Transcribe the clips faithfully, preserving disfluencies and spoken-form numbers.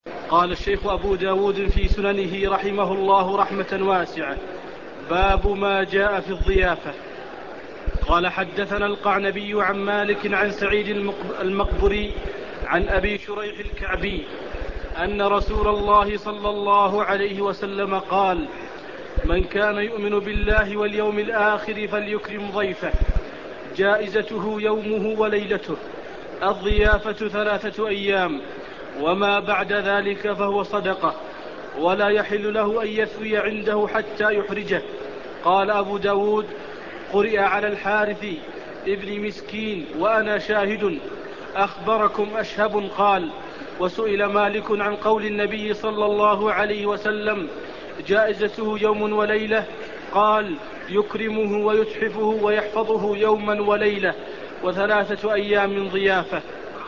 قال الشيخ أبو داود في سننه رحمه الله رحمة واسعة: باب ما جاء في الضيافة. قال حدثنا القعنبي عن مالك عن سعيد المقبري عن أبي شريح الكعبي أن رسول الله صلى الله عليه وسلم قال: من كان يؤمن بالله واليوم الآخر فليكرم ضيفه، جائزته يومه وليلته، الضيافة ثلاثة أيام، وما بعد ذلك فهو صدقة، ولا يحل له أن يثوي عنده حتى يحرجه. قال أبو داود: قرئ على الحارث ابن مسكين وأنا شاهد. أخبركم أشهب قال: وسئل مالك عن قول النبي صلى الله عليه وسلم: جائزته يوم وليلة، قال: يكرمه ويتحفه ويحفظه يوما وليلة، وثلاثة أيام من ضيافة.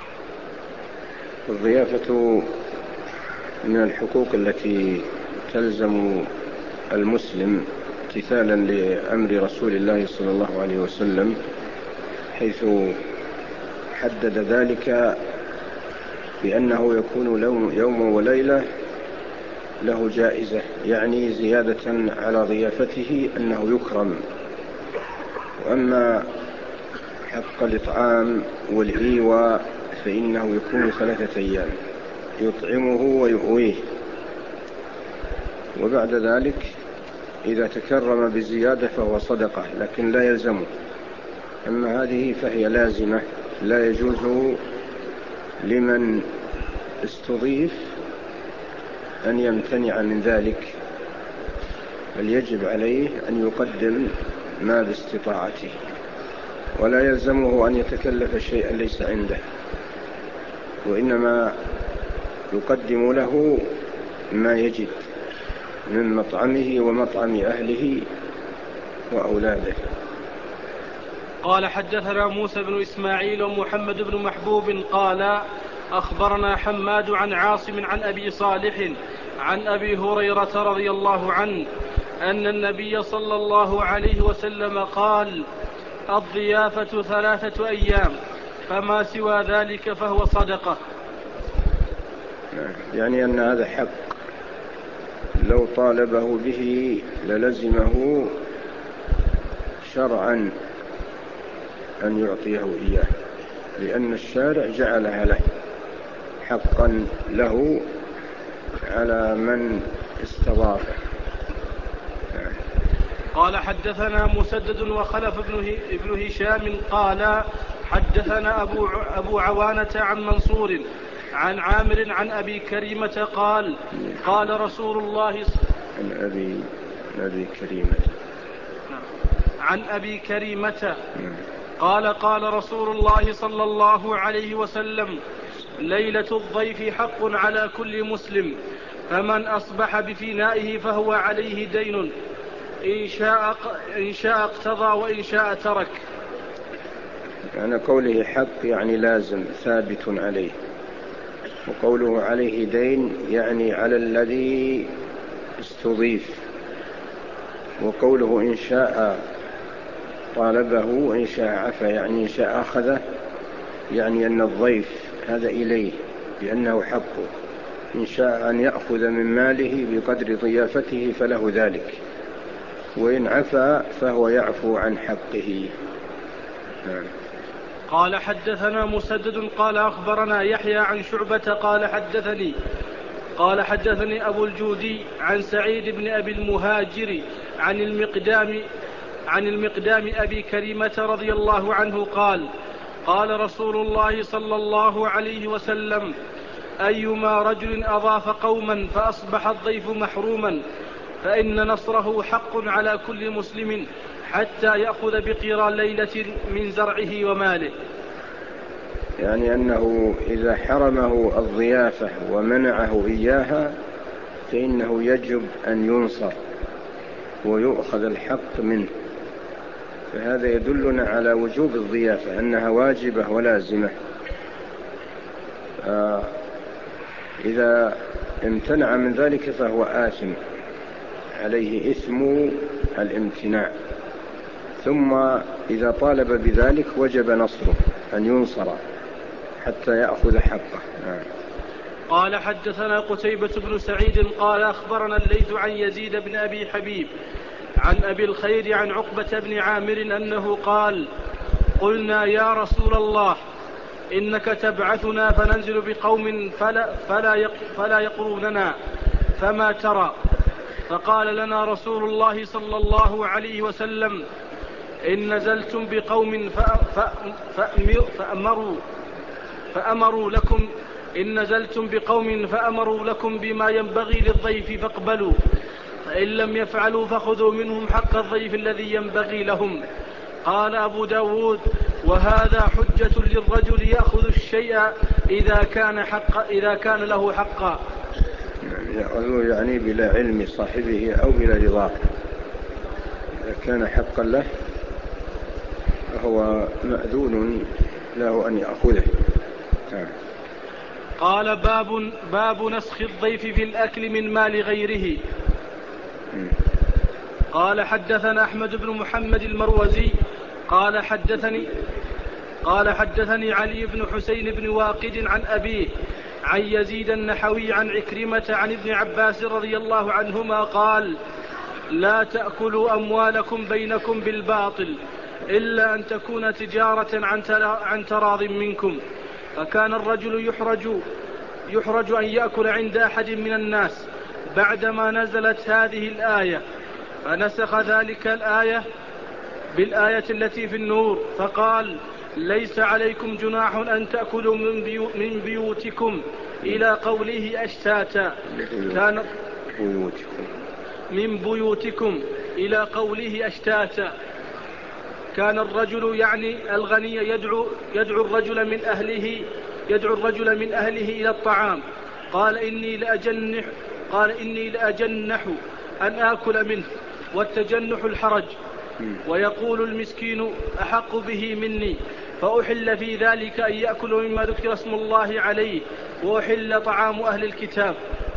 الضيافة من الحقوق التي تلزم المسلم امتثالا لأمر رسول الله صلى الله عليه وسلم، حيث حدد ذلك بأنه يكون يوم وليلة له جائزة، يعني زيادة على ضيافته أنه يكرم. وأما حق الإطعام والإيواء فإنه يكون ثلاثة أيام يطعمه ويؤويه، وبعد ذلك إذا تكرم بزيادة فهو صدقة لكن لا يلزمه. أما هذه فهي لازمة، لا يجوز لمن استضيف أن يمتنع من ذلك، بل يجب عليه أن يقدم ما باستطاعته، ولا يلزمه أن يتكلف شيئا ليس عنده، وإنما يقدم له ما يجد من مطعمه ومطعم أهله وأولاده. قال حدثنا موسى بن إسماعيل ومحمد بن محبوب قال أخبرنا حماد عن عاصم عن أبي صالح عن أبي هريرة رضي الله عنه أن النبي صلى الله عليه وسلم قال: الضيافة ثلاثة أيام، فما سوى ذلك فهو صدقة. يعني أن هذا حق، لو طالبه به للزمه شرعا أن يعطيه إياه، لأن الشارع جعلها له حقا له على من استضافه. قال حدثنا مسدد وخلف ابن هشام قال حدثنا أبو, أبو عوانة عن منصور عن عامر عن أبي كريمة قال: قال رسول الله عن أبي, أبي كريمة عن أبي كريمة قال: قال رسول الله صلى الله عليه وسلم: ليلة الضيف حق على كل مسلم، فمن أصبح بفنائه فهو عليه دين، إن شاء, إن شاء اقتضى وإن شاء ترك. يعني قوله حق يعني لازم ثابت عليه، وقوله عليه دين يعني على الذي استضيف، وقوله إن شاء طالبه وإن شاء عفا يعني إن شاء أخذه، يعني أن الضيف هذا إليه لأنه حقه، إن شاء أن يأخذ من ماله بقدر ضيافته فله ذلك، وإن عفا فهو يعفو عن حقه. نعم. قال حدثنا مسدد قال أخبرنا يحيى عن شعبة قال حدثني قال حدثني أبو الجودي عن سعيد بن أبي المهاجر عن المقدام عن المقدام أبي كريمة رضي الله عنه قال: قال رسول الله صلى الله عليه وسلم: أيما رجل أضاف قوما فأصبح الضيف محروما فإن نصره حق على كل مسلم حتى يأخذ بقيرى ليلة من زرعه وماله. يعني أنه إذا حرمه الضيافة ومنعه إياها فإنه يجب أن ينصر ويؤخذ الحق منه، فهذا يدلنا على وجوب الضيافة أنها واجبة ولازمة. آه إذا امتنع من ذلك فهو آثم، عليه إثم الامتناع، ثم إذا طالب بذلك وجب نصره، أن ينصر حتى يأخذ حقه. قال حدثنا قتيبة بن سعيد قال أخبرنا الليث عن يزيد بن أبي حبيب عن أبي الخير عن عقبة بن عامر أنه قال قلنا يا رسول الله إنك تبعثنا فننزل بقوم فلا, فلا, يق فلا يقروننا فما ترى؟ فقال لنا رسول الله صلى الله عليه وسلم إن نزلتم بقوم فأمروا, فأمروا لكم إن نزلتم بقوم فأمروا لكم بما ينبغي للضيف فاقبلوا، فإن لم يفعلوا فخذوا منهم حق الضيف الذي ينبغي لهم. قال أبو داود وهذا حجة للرجل يأخذ الشيء إذا كان, حق إذا كان له حقا، يعني بلا علم صاحبه أو بلا رضاه. إذا كان حقا له فهو مأذون له أن يأخذه. قال باب, باب نسخ الضيف في الأكل من مال غيره. قال حدثنا أحمد بن محمد المروزي قال حدثني قال حدثني علي بن حسين بن واقد عن أبيه عن يزيد النحوي عن عكرمة عن ابن عباس رضي الله عنهما قال لا تأكلوا أموالكم بينكم بالباطل إلا أن تكون تجارة عن تراض منكم. فكان الرجل يحرج, يحرج أن يأكل عند أحد من الناس بعدما نزلت هذه الآية، فنسخ ذلك الآية بالآية التي في النور فقال ليس عليكم جناح أن تأكلوا من, بيو من بيوتكم إلى قوله أشتاتا. كان من بيوتكم إلى قوله أشتاتا. كان الرجل يعني الغني يدعو, يدعو الرجل من أهله يدعو الرجل من أهله إلى الطعام. قال إني لأجنح قال إني لأجنح أن آكل منه، والتجنح الحرج، ويقول المسكين أحق به مني، فأحل في ذلك أن يأكل مما ذكر اسم الله عليه، وأحل طعام أهل الكتاب.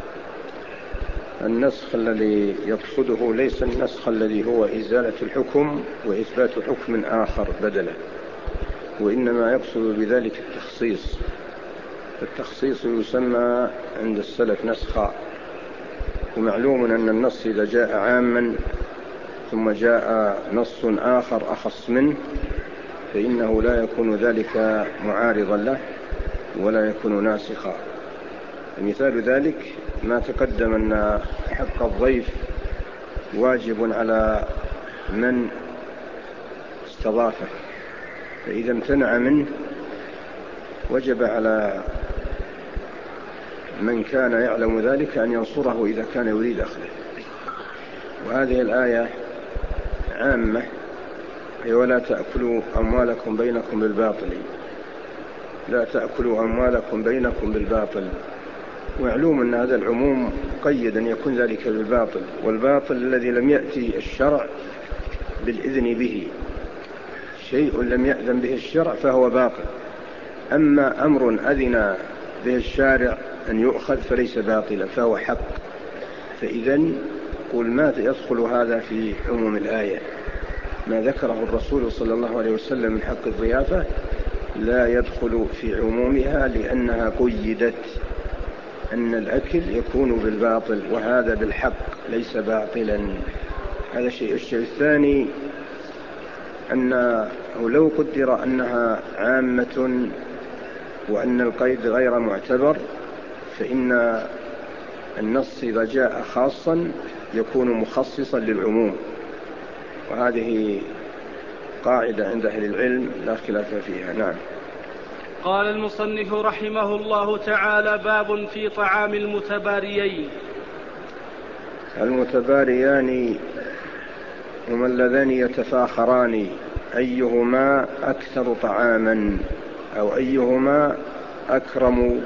النسخ الذي يقصده ليس النسخ الذي هو إزالة الحكم وإثبات حكم آخر بدله، وإنما يقصد بذلك التخصيص. التخصيص يسمى عند السلف نسخا، ومعلوم أن النص إذا جاء عاما ثم جاء نص آخر أخص منه فإنه لا يكون ذلك معارضا له ولا يكون ناسخا. مثال ذلك ما تقدم أن حق الضيف واجب على من استضافه، فإذا امتنع منه وجب على من كان يعلم ذلك أن ينصره إذا كان يريد أخذه. وهذه الآية عامة، ولا تأكلوا أموالكم بينكم بالباطل، لا تأكلوا أموالكم بينكم بالباطل. معلوم أن هذا العموم قيد أن يكون ذلك بالباطل، والباطل الذي لم يأتي الشرع بالإذن به، شيء لم يأذن به الشرع فهو باطل. أما أمر أذن به الشارع أن يؤخذ فليس باطلا فهو حق. فإذن قل ما يدخل هذا في عموم الآية، ما ذكره الرسول صلى الله عليه وسلم من حق الضيافة لا يدخل في عمومها، لأنها قيدت أن الأكل يكون بالباطل وهذا بالحق ليس باطلا. هذا شيء. الشيء الثاني أنه لو قدر أنها عامة وأن القيد غير معتبر فإن النص إذا جاء خاصا يكون مخصصا للعموم، وهذه قاعدة عند أهل العلم لا خلاف فيها. نعم. قال المصنف رحمه الله تعالى باب في طعام المتباريين. المتباريان هما اللذان يتفاخران أيهما أكثر طعاما أو أيهما أكرم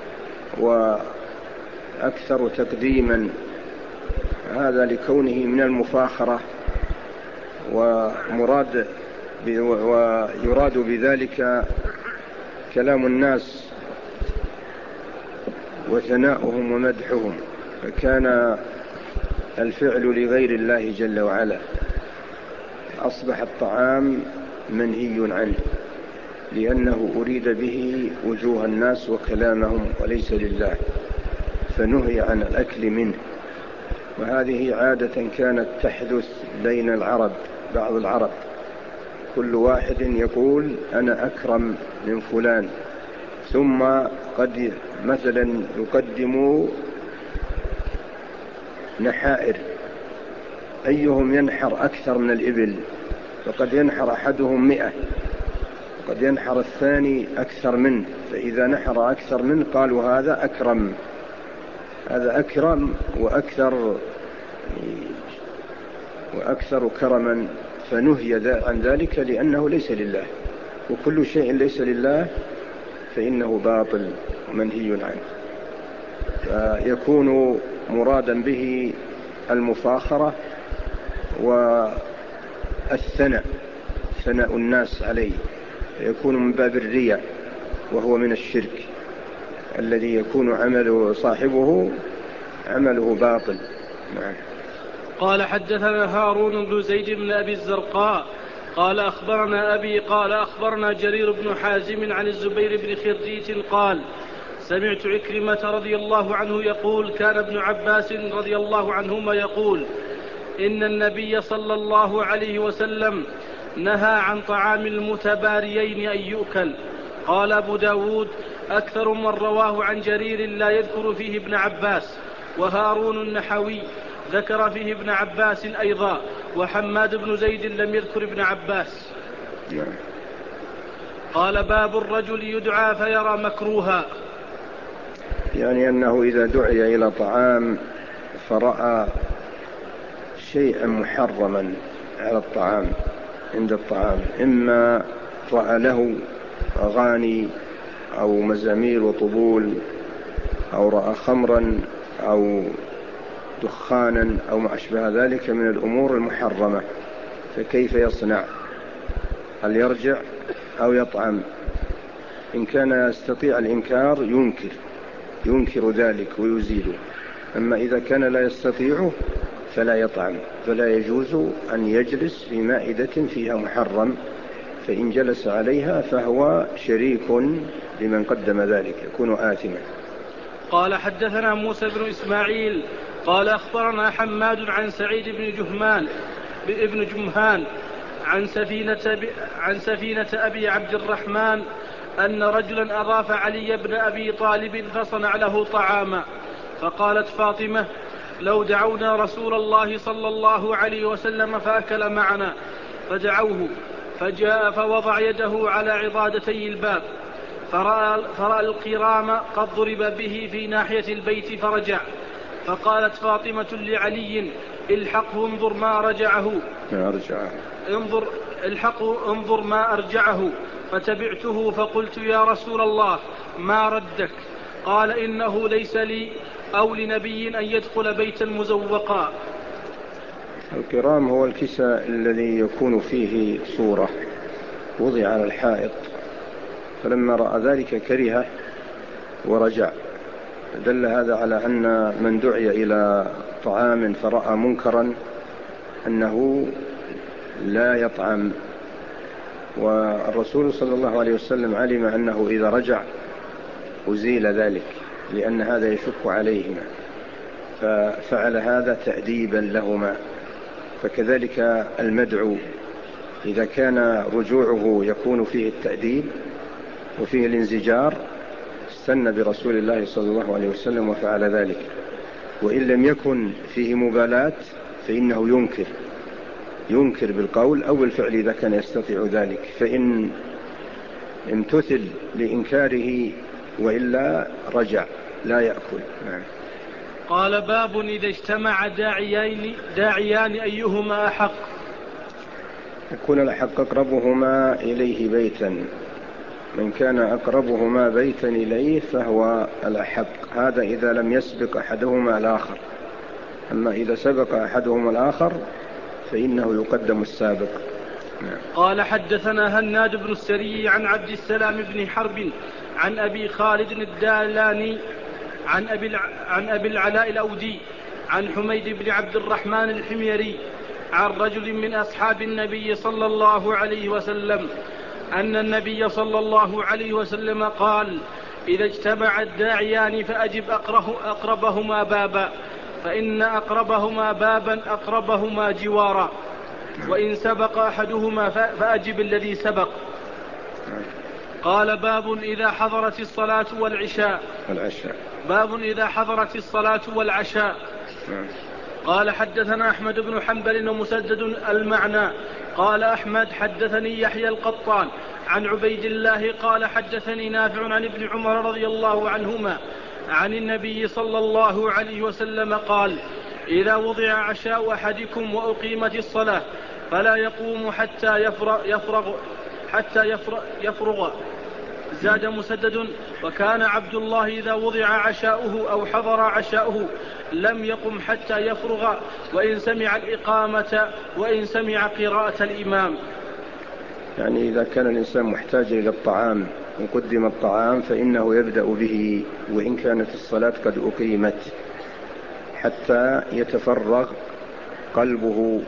وأكثر تقديما، هذا لكونه من المفاخرة، ومراد ويراد بذلك كلام الناس وثناؤهم ومدحهم، فكان الفعل لغير الله جل وعلا، أصبح الطعام منهي عنه. لأنه أريد به وجوه الناس وكلامهم وليس لله، فنهي عن الأكل منه. وهذه عادة كانت تحدث بين العرب، بعض العرب كل واحد يقول أنا أكرم من فلان، ثم قد مثلا يقدموا نحائر أيهم ينحر أكثر من الإبل، فقد ينحر أحدهم مئة وقد ينحر الثاني أكثر منه، فإذا نحر أكثر منه قالوا هذا أكرم، هذا أكرم وأكثر وأكثر كرما، فنهي عن ذلك لأنه ليس لله، وكل شيء ليس لله فإنه باطل ومنهي عنه. فيكون مرادا به المفاخرة والثناء، ثناء الناس عليه، يكون من باب الرياء، وهو من الشرك الذي يكون عمله صاحبه عمله باطل. نعم. قال حدثنا هارون بن زيد بن أبي الزرقاء قال أخبرنا أبي قال أخبرنا جرير بن حازم عن الزبير بن خرجيت قال سمعت عكرمة رضي الله عنه يقول كان ابن عباس رضي الله عنهما يقول إن النبي صلى الله عليه وسلم نهى عن طعام المتباريين أن يؤكل. قال أبو داود أكثر من رواه عن جرير لا يذكر فيه ابن عباس، وهارون النحوي ذكر فيه ابن عباس أيضا، وحماد بن زيد لم يذكر ابن عباس. قال باب الرجل يدعى فيرى مكروها، يعني أنه إذا دعي إلى طعام فرأى شيئا محرما على الطعام عند الطعام، إما رأى له أغاني أو مزامير وطبول، أو رأى خمرا أو دخانا أو ما أشبه ذلك من الأمور المحرمة، فكيف يصنع؟ هل يرجع أو يطعم؟ إن كان يستطيع الإنكار ينكر ينكر ذلك ويزيله، أما إذا كان لا يستطيعه فلا يطعم، فلا يجوز أن يجلس في مائدة فيها محرم، فإن جلس عليها فهو شريك لمن قدم ذلك، يكون آثما. قال حدثنا موسى بن إسماعيل قال أخبرنا حماد عن سعيد بن جهمان بابن جمهان عن سفينة, عن سفينة أبي عبد الرحمن أن رجلا أضاف علي بن أبي طالب فصنع له طعاما، فقالت فاطمة لو دعونا رسول الله صلى الله عليه وسلم فأكل معنا، فدعوه فجاء فوضع يده على عضادتي الباب فرأى, فرأى القرام قد ضرب به في ناحية البيت فرجع، فقالت فاطمة لعلي الحقه انظر ما رجعه انظر الحقه انظر ما أرجعه، فتبعته فقلت يا رسول الله ما ردك؟ قال إنه ليس لي أو لنبي أن يدخل بيتا مزوقا. القرام هو الكساء الذي يكون فيه صورة وضع على الحائط، فلما رأى ذلك كرهه ورجع، دل هذا على أن من دعي إلى طعام فرأى منكرا أنه لا يطعم. والرسول صلى الله عليه وسلم علم أنه إذا رجع أزيل ذلك، لأن هذا يشك عليهما، ففعل هذا تأديبا لهما. فكذلك المدعو إذا كان رجوعه يكون فيه التأديب وفيه الانزجار استنى برسول الله صلى الله عليه وسلم وفعل ذلك، وإن لم يكن فيه مبالاة فإنه ينكر ينكر بالقول أو بالفعل إذا كان يستطيع ذلك، فإن امتثل لإنكاره وإلا رجع لا يأكل. نعم. قال باب إذا اجتمع داعيان, داعيان أيهما أحق؟ يكون الأحق أقربهما إليه بيتا، من كان أقربهما بيتا إليه فهو الأحق، هذا إذا لم يسبق أحدهما الآخر، أما إذا سبق أحدهما الآخر فإنه يقدم السابق. نعم. قال حدثنا هناد بن السري عن عبد السلام بن حرب عن أبي خالد الدالاني عن أبي, عن أبي العلاء الأودي عن حميد بن عبد الرحمن الحميري عن رجل من أصحاب النبي صلى الله عليه وسلم أن النبي صلى الله عليه وسلم قال: إذا اجتمع الداعيان فأجب أقربهما بابا، فإن أقربهما بابا أقربهما جوارا، وإن سبق أحدهما فأجب الذي سبق. قال: باب إذا حضرت الصلاة والعشاء. والعشاء باب إذا حضرت الصلاة والعشاء. قال: حدثنا أحمد بن حنبل ومسدد المعنى. قال أحمد: حدثني يحيى القطان عن عبيد الله قال: حدثني نافع عن ابن عمر رضي الله عنهما عن النبي صلى الله عليه وسلم قال: إذا وضع عشاء أحدكم وأقيمت الصلاة فلا يقوم حتى يفرغ, يفرغ حتى يفرغ, يفرغ. زاد مسدد: وكان عبد الله إذا وضع عشاؤه أو حضر عشاؤه لم يقم حتى يفرغ، وإن سمع الإقامة وإن سمع قراءة الإمام. يعني إذا كان الإنسان محتاج إلى الطعام وقدم الطعام فإنه يبدأ به وإن كانت الصلاة قد أقيمت، حتى يتفرغ قلبه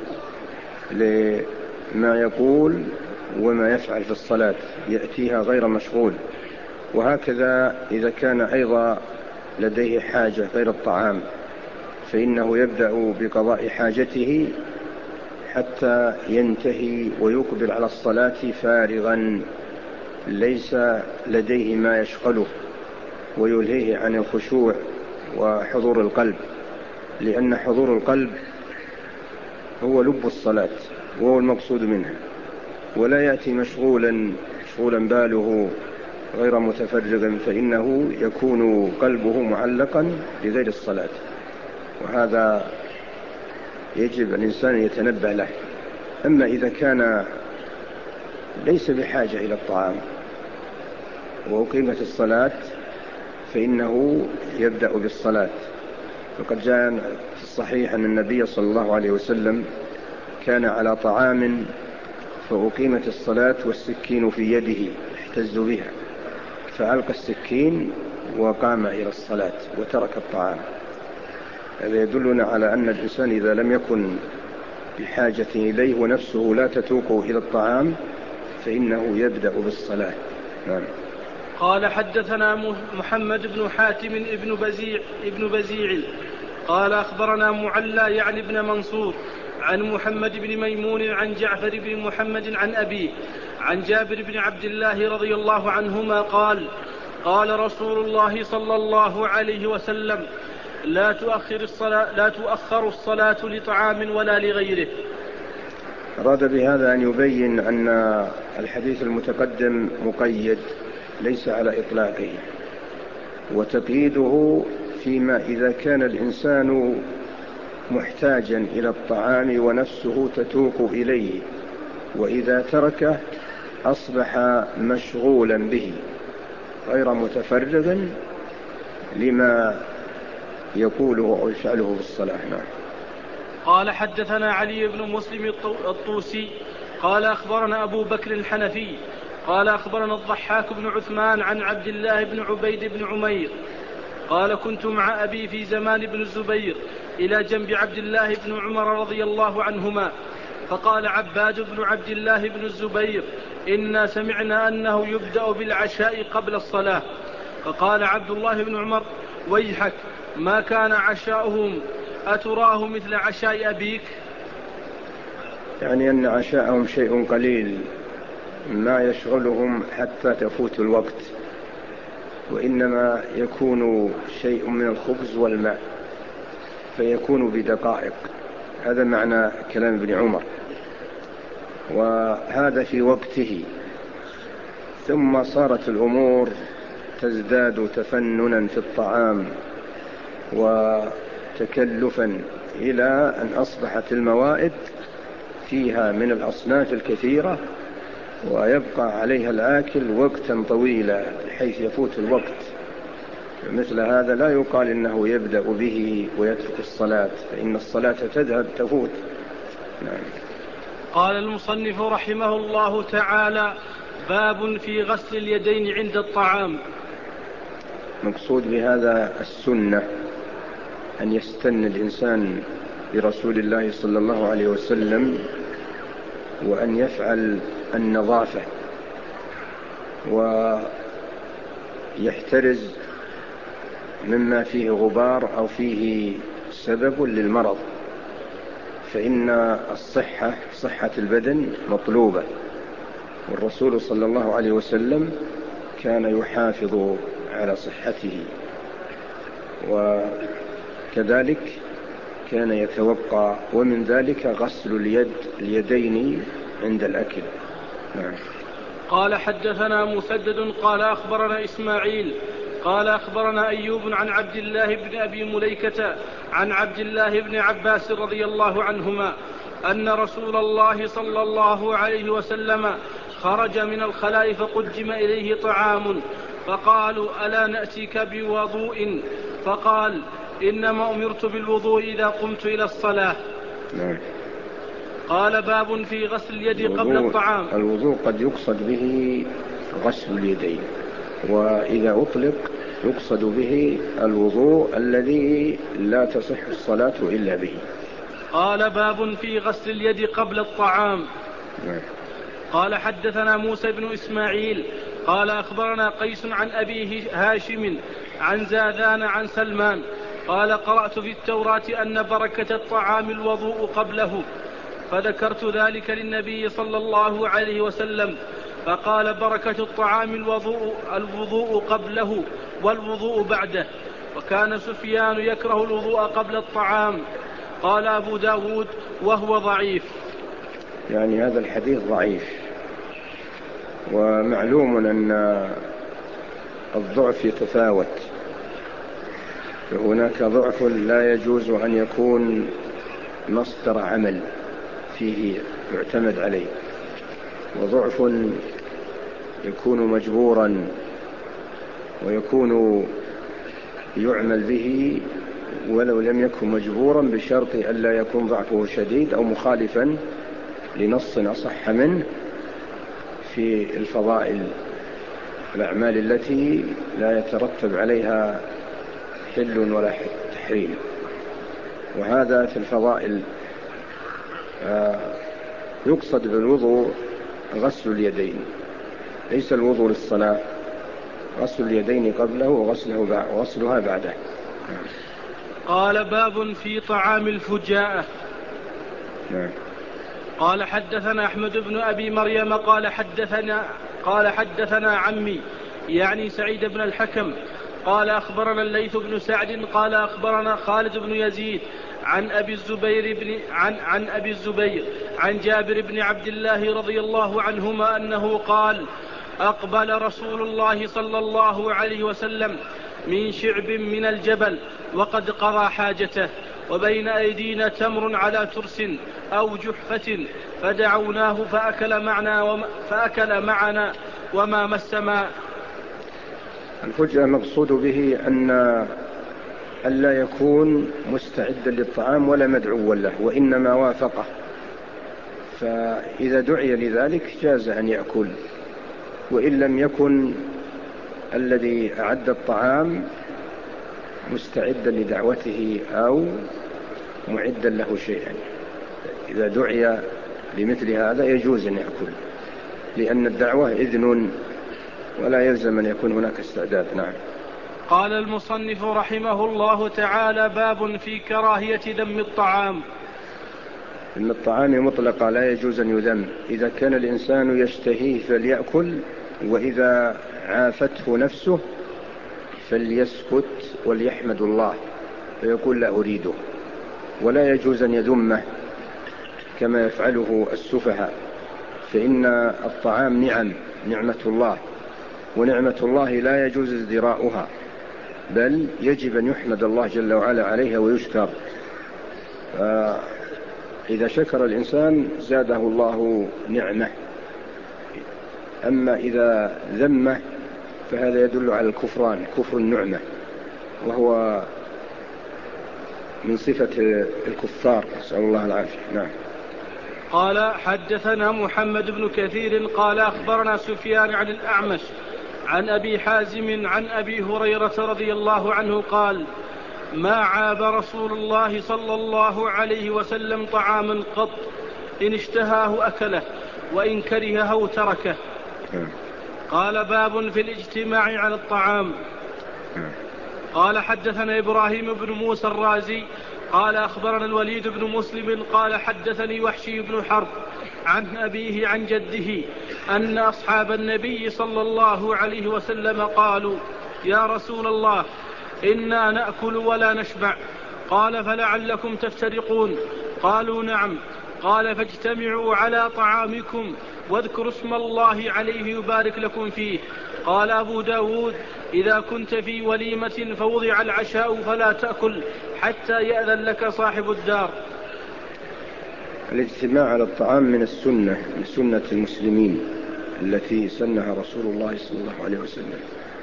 لما يقول وما يفعل في الصلاة، يأتيها غير مشغول. وهكذا إذا كان أيضا لديه حاجة غير الطعام فإنه يبدأ بقضاء حاجته حتى ينتهي ويقبل على الصلاة فارغا ليس لديه ما يشغله ويلهيه عن الخشوع وحضور القلب، لأن حضور القلب هو لب الصلاة وهو المقصود منها، ولا يأتي مشغولا مشغولا باله غير متفرغ فإنه يكون قلبه معلقا بغير الصلاة، وهذا يجب الإنسان يتنبه له. أما إذا كان ليس بحاجة إلى الطعام وأقيمت الصلاة فإنه يبدأ بالصلاة. وقد جاء في الصحيح أن النبي صلى الله عليه وسلم كان على طعام فأقيمت الصلاة والسكين في يده احتز بها فألقى السكين وقام إلى الصلاة وترك الطعام. هذا يدلنا على أن الإنسان إذا لم يكن بحاجة إليه ونفسه لا تتوقه إلى الطعام فإنه يبدأ بالصلاة. نعم. قال: حدثنا محمد بن حاتم ابن بزيع, ابن بزيع قال: أخبرنا معلى يعني ابن منصور عن محمد بن ميمون عن جعفر بن محمد عن أبيه عن جابر بن عبد الله رضي الله عنهما قال: قال رسول الله صلى الله عليه وسلم: لا تؤخر الصلاة, لا تؤخر الصلاة لطعام ولا لغيره. أراد بهذا أن يبين أن الحديث المتقدم مقيد ليس على إطلاقه، وتقييده فيما إذا كان الإنسان محتاجا إلى الطعام ونفسه تتوق إليه، وإذا تركه أصبح مشغولا به غير متفرغ لما يقوله أو يفعله في الصلاة. قال: حدثنا علي بن مسلم الطوسي قال: أخبرنا أبو بكر الحنفي قال: أخبرنا الضحاك بن عثمان عن عبد الله بن عبيد بن عمير قال: كنت مع أبي في زمان ابن الزبير إلى جنب عبد الله بن عمر رضي الله عنهما، فقال عباد بن عبد الله بن الزبير: إنا سمعنا أنه يبدأ بالعشاء قبل الصلاة. فقال عبد الله بن عمر: ويحك، ما كان عشاؤهم أتراه مثل عشاء أبيك؟ يعني أن عشاءهم شيء قليل ما يشغلهم حتى تفوت الوقت، وإنما يكون شيء من الخبز والماء فيكون بدقائق. هذا معنى كلام ابن عمر، وهذا في وقته. ثم صارت الأمور تزداد تفننا في الطعام وتكلفا إلى أن أصبحت الموائد فيها من الأصناف الكثيرة ويبقى عليها الآكل وقتا طويلا حيث يفوت الوقت. مثل هذا لا يقال إنه يبدأ به ويترك الصلاة، فإن الصلاة تذهب تفوت. نعم. قال المصنف رحمه الله تعالى: باب في غسل اليدين عند الطعام. مقصود بهذا السنة أن يستن الإنسان برسول الله صلى الله عليه وسلم وأن يفعل النظافة ويحترز مما فيه غبار أو فيه سبب للمرض، فإن الصحة صحة البدن مطلوبة، والرسول صلى الله عليه وسلم كان يحافظ على صحته، وكذلك كان يتوقع، ومن ذلك غسل اليد اليدين عند الأكل. نعم. قال حدثنا مسدد قال أخبرنا إسماعيل قال أخبرنا أيوب عن عبد الله بن أبي مليكة عن عبد الله بن عباس رضي الله عنهما أن رسول الله صلى الله عليه وسلم خرج من الخلاء فقدم إليه طعام فقالوا ألا نأتيك بوضوء؟ فقال إنما أمرت بالوضوء إذا قمت إلى الصلاة. نعم. قال باب في غسل اليد قبل الطعام. الوضوء قد يقصد به غسل اليدين، وإذا أطلق يقصد به الوضوء الذي لا تصح الصلاة إلا به. قال باب في غسل اليد قبل الطعام. نعم. قال حدثنا موسى بن إسماعيل قال أخبرنا قيس عن أبي هاشم عن زاذان عن سلمان قال قرأت في التوراة أن بركة الطعام الوضوء قبله، فذكرت ذلك للنبي صلى الله عليه وسلم فقال بركة الطعام الوضوء, الوضوء قبله والوضوء بعده، وكان سفيان يكره الوضوء قبل الطعام. قال أبو داود وهو ضعيف. يعني هذا الحديث ضعيف، ومعلوم أن الضعف يتفاوت، فهناك ضعف لا يجوز أن يكون مصدر عمل فيه يعتمد عليه، وضعف يكون مجبورا ويكون يعمل به ولو لم يكن مجبورا، بشرط ألا يكون ضعفه شديد أو مخالفا لنص أصح منه في الفضائل، الأعمال التي لا يترتب عليها حل ولا تحريم. وهذا في الفضائل يقصد بالوضوء غسل اليدين، ليس الوضوء للصلاة، غسل اليدين قبله وغسله وغسلها بعده. قال باب في طعام الفجاءة. نعم. قال حدثنا أحمد بن أبي مريم قال حدثنا قال حدثنا عمي يعني سعيد بن الحكم قال أخبرنا الليث بن سعد قال أخبرنا خالد بن يزيد عن أبي الزبير بن عن عن أبي الزبير عن جابر بن عبد الله رضي الله عنهما أنه قال أقبل رسول الله صلى الله عليه وسلم من شعب من الجبل وقد قضى حاجته، وبين أيدينا تمر على ترس أو جحفة، فدعوناه فأكل معنا وما, فأكل معنا وما مس ماء. الفجأة مقصود به أن ألا يكون مستعدا للطعام ولا مدعوا له، وإنما وافقه، فإذا دعي لذلك جاز أن يأكل، وإن لم يكن الذي أعد الطعام مستعدا لدعوته أو معدا له شيئا، إذا دعي لمثل هذا يجوز أن يأكل، لأن الدعوة إذن ولا يلزم أن يكون هناك استعداد. نعم. قال المصنف رحمه الله تعالى باب في كراهية ذم الطعام. إن الطعام مطلقا لا يجوز أن يذم، إذا كان الإنسان يشتهيه فليأكل، وإذا عافته نفسه فليسكت وليحمد الله فيقول لا أريده، ولا يجوز أن يذمه كما يفعله السفهاء، فإن الطعام نعم نعمة الله، ونعمة الله لا يجوز ازدراؤها، بل يجب أن يحمد الله جل وعلا عليها ويشكر. إذا شكر الإنسان زاده الله نعمة، أما إذا ذمه فهذا يدل على الكفران، كفر النعمة، وهو من صفة الكفار، نسأل الله العافية. نعم. قال حدثنا محمد بن كثير قال أخبرنا سفيان عن الأعمش عن أبي حازم عن أبي هريرة رضي الله عنه قال ما عاب رسول الله صلى الله عليه وسلم طعاما قط، إن اشتهاه أكله وإن كرهه تركه. قال باب في الاجتماع على الطعام. قال حدثنا إبراهيم بن موسى الرازي قال أخبرنا الوليد بن مسلم قال حدثني وحشي بن حرب عن أبيه عن جده أن أصحاب النبي صلى الله عليه وسلم قالوا يا رسول الله إنا نأكل ولا نشبع. قال فلعلكم تفترقون. قالوا نعم. قال فاجتمعوا على طعامكم واذكروا اسم الله عليه يبارك لكم فيه. قال أبو داود إذا كنت في وليمة فوضع العشاء فلا تأكل حتى يأذن لك صاحب الدار. الاجتماع على الطعام من السنة من سنة المسلمين التي سنها رسول الله صلى الله عليه وسلم.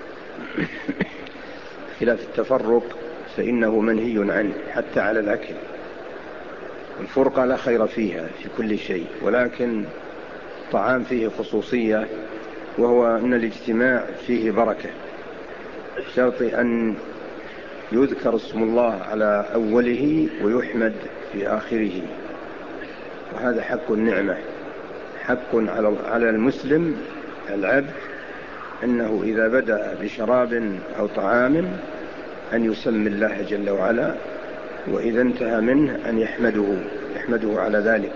خلاف التفرق فإنه منهي عنه حتى على الأكل. الفرقة لا خير فيها في كل شيء، ولكن الطعام فيه خصوصية، وهو أن الاجتماع فيه بركة، شرط أن يذكر اسم الله على أوله ويحمد في آخره، وهذا حق النعمة، حق على المسلم العبد أنه إذا بدأ بشراب أو طعام أن يسمي الله جل وعلا، وإذا انتهى منه أن يحمده يحمده على ذلك.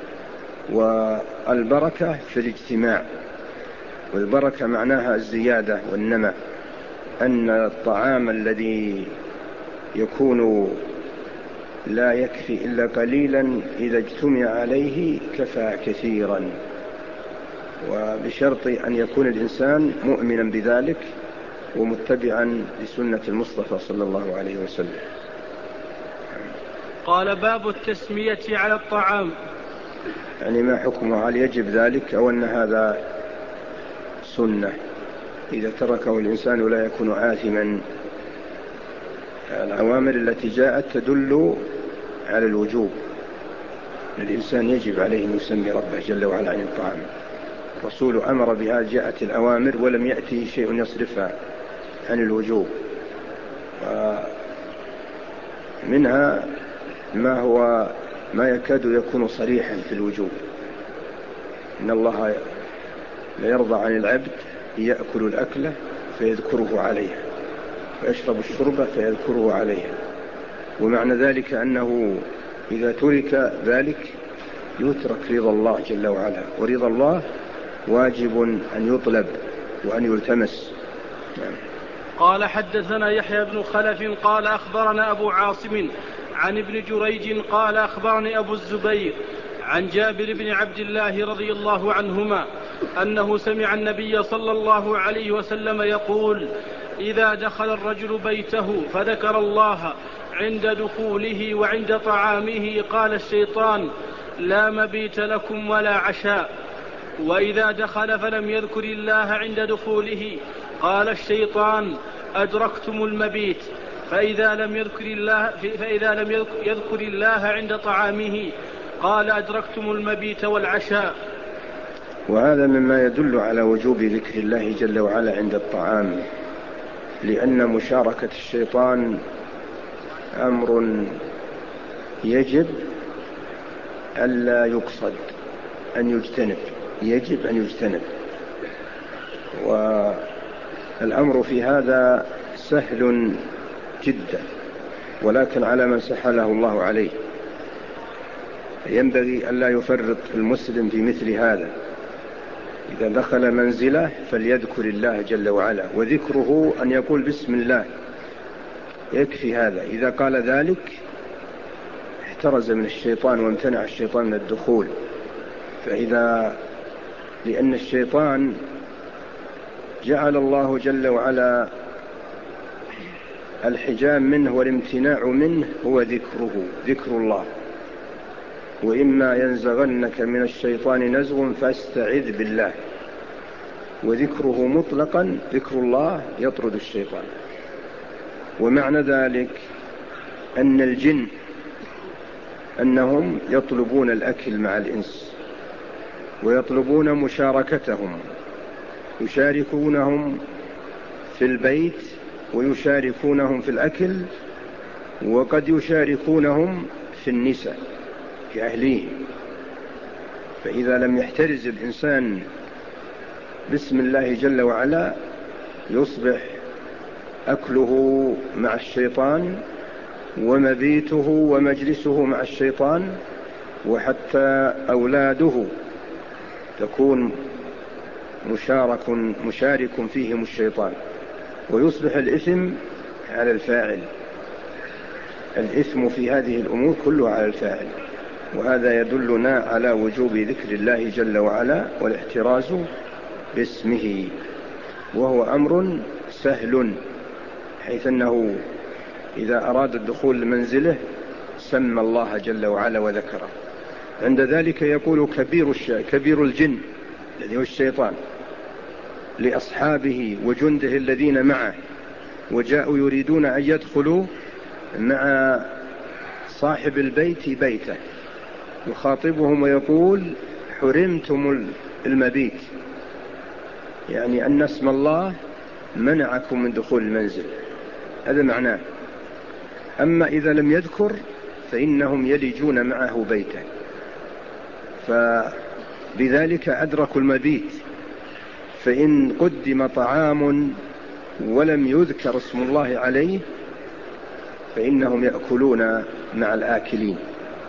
والبركة في الاجتماع، والبركة معناها الزيادة والنمى، أن الطعام الذي يكون لا يكفي إلا قليلا إذا اجتمع عليه كفى كثيرا، وبشرط أن يكون الإنسان مؤمنا بذلك ومتبعا لسنة المصطفى صلى الله عليه وسلم. قال باب التسمية على الطعام. يعني ما حكمه؟ هل يجب ذلك أو أن هذا سنة إذا تركه الإنسان لا يكون آثما؟ الأوامر التي جاءت تدل على الوجوب، الإنسان يجب عليه أن يسمي ربه جل وعلا عن الطعام. الرسول أمر بها، جاءت الأوامر ولم يأتي شيء يصرفها عن الوجوب. منها ما هو ما يكاد يكون صريحا في الوجوب، إن الله لا يرضى عن العبد يأكل الأكلة فيذكره عليها ويشرب الشربة فيذكره عليها، ومعنى ذلك أنه إذا ترك ذلك يترك رضا الله جل وعلا، ورضا الله واجب أن يطلب وأن يلتمس. قال حدثنا يحيى بن خلف قال أخبرنا أبو عاصم عن ابن جريج قال أخبرني أبو الزبير عن جابر بن عبد الله رضي الله عنهما أنه سمع النبي صلى الله عليه وسلم يقول إذا دخل الرجل بيته فذكر الله عند دخوله وعند طعامه قال الشيطان لا مبيت لكم ولا عشاء. وإذا دخل فلم يذكر الله عند دخوله قال الشيطان أدركتم المبيت. فإذا لم يذكر الله, فإذا لم يذكر الله عند طعامه قال أدركتم المبيت والعشاء. وهذا مما يدل على وجوب ذكر الله جل وعلا عند الطعام، لأن مشاركة الشيطان أمر يجب ألا يقصد، أن يجتنب، يجب أن يجتنب. والأمر في هذا سهل جدا، ولكن على من سهله الله عليه. ينبغي ألا يفرط المسلم في مثل هذا، إذا دخل منزله فليذكر الله جل وعلا، وذكره أن يقول بسم الله، يكفي هذا. إذا قال ذلك احترز من الشيطان وامتنع الشيطان من الدخول. فإذا لأن الشيطان جعل الله جل وعلا الحجام منه والامتناع منه هو ذكره، ذكر الله. وإما ينزغنك من الشيطان نزغ فاستعذ بالله. وذكره مطلقا، ذكر الله يطرد الشيطان. ومعنى ذلك أن الجن أنهم يطلبون الأكل مع الإنس ويطلبون مشاركتهم، يشاركونهم في البيت ويشاركونهم في الأكل، وقد يشاركونهم في النساء في أهليه. فإذا لم يحترز الإنسان باسم الله جل وعلا يصبح أكله مع الشيطان ومبيته ومجلسه مع الشيطان، وحتى أولاده تكون مشارك, مشارك فيهم الشيطان، ويصبح الإثم على الفاعل. الإثم في هذه الأمور كله على الفاعل، وهذا يدلنا على وجوب ذكر الله جل وعلا والاحتراز باسمه، وهو أمر سهل، حيث أنه إذا أراد الدخول لمنزله سمى الله جل وعلا وذكره. عند ذلك يقول كبير, كبير الجن الذي هو الشيطان لأصحابه وجنده الذين معه وجاءوا يريدون أن يدخلوا مع صاحب البيت بيته، يخاطبهم ويقول حرمتم المبيت، يعني أن اسم الله منعكم من دخول المنزل، هذا معناه. أما إذا لم يذكر فإنهم يلجون معه بيته، فبذلك أدركوا المبيت. فإن قدم طعام ولم يذكر اسم الله عليه فإنهم يأكلون مع الآكلين،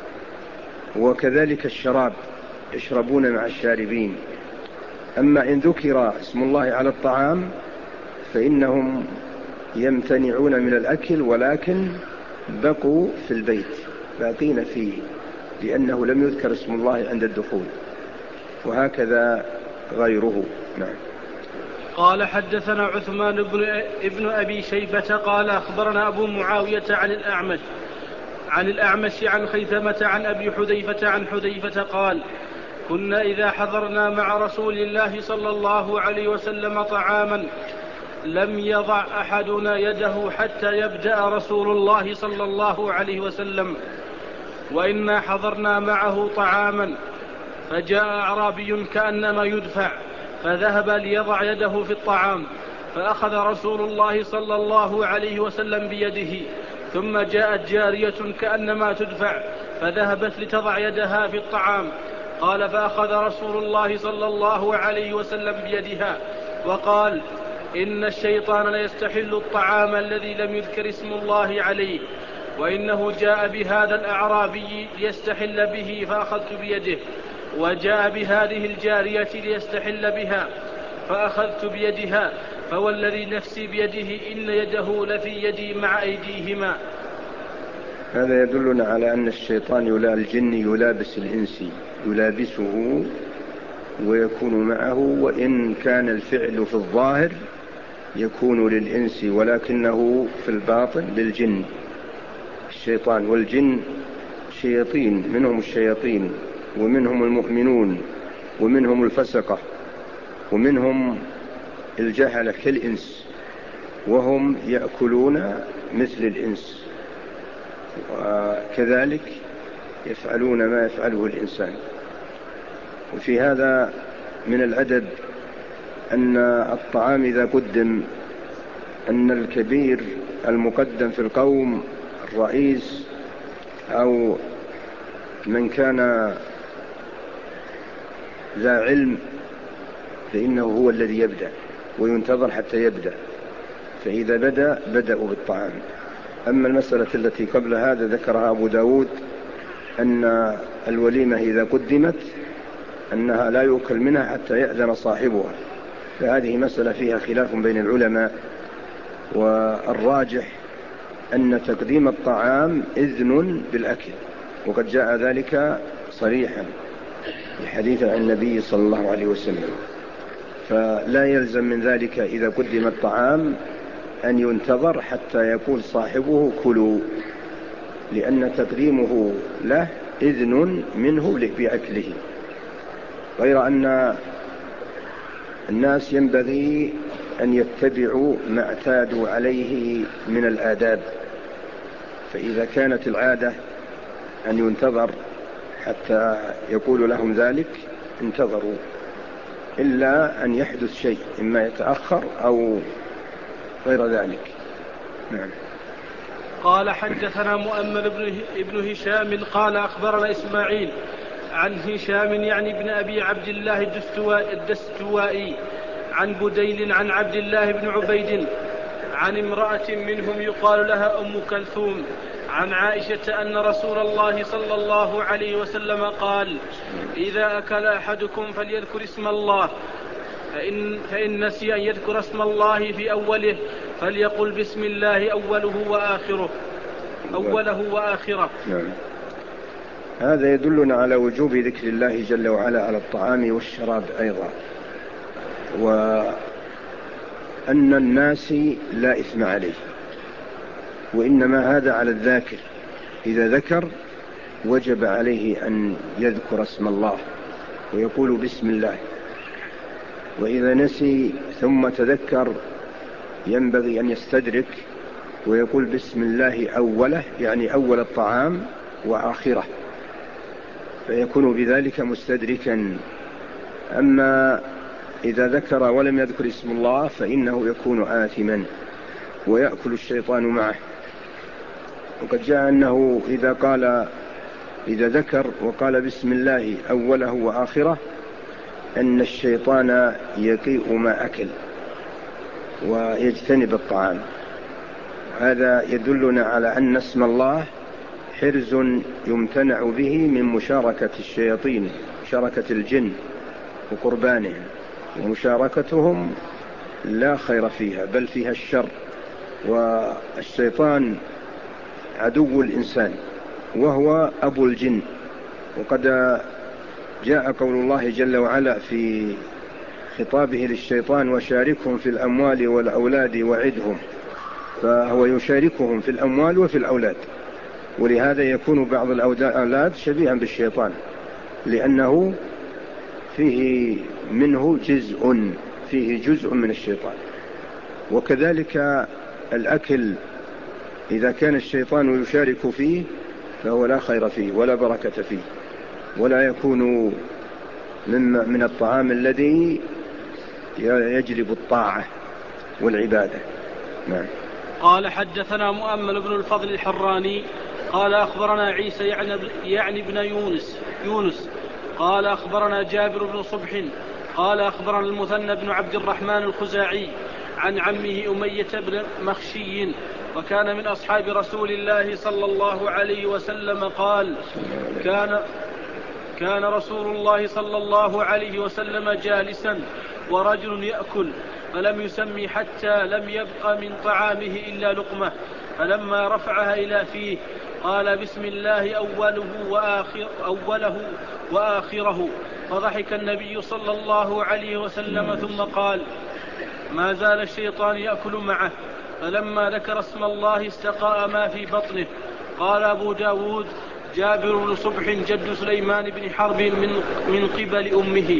وكذلك الشراب يشربون مع الشاربين. أما إن ذكر اسم الله على الطعام فإنهم يمتنعون من الأكل، ولكن بقوا في البيت باقين فيه لأنه لم يذكر اسم الله عند الدخول، وهكذا غيره. نعم. قال حدثنا عثمان بن ابن أبي شيبة قال أخبرنا أبو معاوية عن الأعمش عن الأعمش عن خيثمة عن أبي حذيفة عن حذيفة قال كنا إذا حضرنا مع رسول الله صلى الله عليه وسلم طعاما لم يضع أحدنا يده حتى يبدأ رسول الله صلى الله عليه وسلم، وإنا حضرنا معه طعاما فجاء أعرابي كأنما يدفع فذهب ليضع يده في الطعام، فأخذ رسول الله صلى الله عليه وسلم بيده، ثم جاءت جارية كأنما تدفع فذهبت لتضع يدها في الطعام، قال فأخذ رسول الله صلى الله عليه وسلم بيدها وقال إن الشيطان ليستحل الطعام الذي لم يذكر اسم الله عليه، وإنه جاء بهذا الأعرابي ليستحل به فأخذت بيده، وجاء بهذه الجارية ليستحل بها فأخذت بيدها، فوالذي نفسي بيده إن يده لفي يدي مع أيديهما. هذا يدلنا على أن الشيطان يلا الجن يلابس الإنس، يلابسه ويكون معه، وإن كان الفعل في الظاهر يكون للإنس ولكنه في الباطن للجن. الشيطان والجن شياطين، منهم الشياطين ومنهم المؤمنون ومنهم الفسقة ومنهم الجهلة كالإنس، وهم يأكلون مثل الإنس، وكذلك يفعلون ما يفعله الإنسان. وفي هذا من الأدب أن الطعام إذا قدم أن الكبير المقدم في القوم الرئيس أو من كان ذا علم فإنه هو الذي يبدأ وينتظر حتى يبدأ، فإذا بدأ بدأوا بالطعام. أما المسألة التي قبل هذا ذكرها أبو داود أن الوليمة إذا قدمت أنها لا يؤكل منها حتى يأذن صاحبها، فهذه مسألة فيها خلاف بين العلماء، والراجح أن تقديم الطعام إذن بالأكل، وقد جاء ذلك صريحا في حديث عن النبي صلى الله عليه وسلم. فلا يلزم من ذلك إذا قدم الطعام أن ينتظر حتى يقول صاحبه كلوا، لأن تقديمه له إذن منه بأكله. غير أن الناس ينبغي أن يتبعوا ما اعتادوا عليه من الآداب، فإذا كانت العادة أن ينتظر حتى يقول لهم ذلك انتظروا، إلا أن يحدث شيء إما يتأخر أو غير ذلك. نعم. قال حدثنا مؤمل بن هشام قال أخبرنا إسماعيل عن هشام يعني ابن أبي عبد الله الدستوائي عن بديل عن عبد الله بن عبيد عن امرأة منهم يقال لها أم كلثوم عن عائشة أن رسول الله صلى الله عليه وسلم قال: إذا أكل أحدكم فليذكر اسم الله، فإن, فإن نسي أن يذكر اسم الله في أوله فليقل بسم الله أوله وآخره أوله وآخره. نعم. هذا يدلنا على وجوب ذكر الله جل وعلا على الطعام والشراب أيضا، وأن الناس لا إثم عليه، وإنما هذا على الذاكر، إذا ذكر وجب عليه أن يذكر اسم الله ويقول بسم الله، وإذا نسي ثم تذكر ينبغي أن يستدرك ويقول بسم الله أوله، يعني أول الطعام وآخره، فيكون بذلك مستدركا. أما إذا ذكر ولم يذكر اسم الله فإنه يكون آثما ويأكل الشيطان معه. وقد جاء أنه إذا قال إذا ذكر وقال بسم الله أوله وآخره أن الشيطان يقيء ما أكل ويجتنب الطعام. هذا يدلنا على أن اسم الله حرز يمتنع به من مشاركة الشياطين، مشاركة الجن وقربانهم، ومشاركتهم لا خير فيها بل فيها الشر، والشيطان عدو الإنسان وهو أبو الجن. وقد جاء قول الله جل وعلا في خطابه للشيطان: وشاركهم في الأموال والأولاد وعدهم، فهو يشاركهم في الأموال وفي الأولاد، ولهذا يكون بعض الأولاد شبيها بالشيطان لأنه فيه منه جزء فيه جزء من الشيطان. وكذلك الأكل إذا كان الشيطان يشارك فيه فهو لا خير فيه ولا بركة فيه، ولا يكون من الطعام الذي يجلب الطاعة والعبادة. نعم. قال: حدثنا مؤمل بن الفضل الحراني قال أخبرنا عيسى يعني ابن يونس يونس قال أخبرنا جابر بن صبح قال أخبرنا المثنى بن عبد الرحمن الخزاعي عن عمه أمية بن مخشي وكان من أصحاب رسول الله صلى الله عليه وسلم قال: كان كان رسول الله صلى الله عليه وسلم جالسا ورجل يأكل فلم يسمي حتى لم يبق من طعامه إلا لقمة، فلما رفعها إلى فيه قال: بسم الله أوله وآخر أوله وآخره، فضحك النبي صلى الله عليه وسلم ثم قال: ما زال الشيطان يأكل معه، فلما ذكر اسم الله استقاء ما في بطنه. قال أبو داود: جابر بن صبح جد سليمان بن حرب من, من قبل أمه.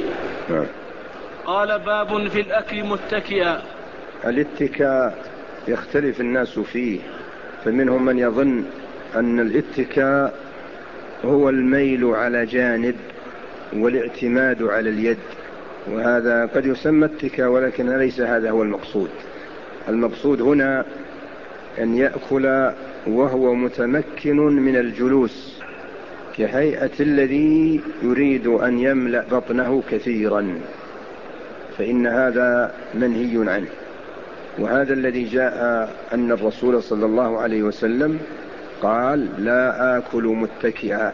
قال: باب في الأكل متكئا. الاتكاء يختلف الناس فيه، فمنهم من يظن أن الاتكاء هو الميل على جانب والاعتماد على اليد، وهذا قد يسمى اتكاء، ولكن ليس هذا هو المقصود. المقصود هنا أن يأكل وهو متمكن من الجلوس، كهيئة الذي يريد أن يملأ بطنه كثيرا، فإن هذا منهي عنه. وهذا الذي جاء أن الرسول صلى الله عليه وسلم قال: لا آكل متكئا،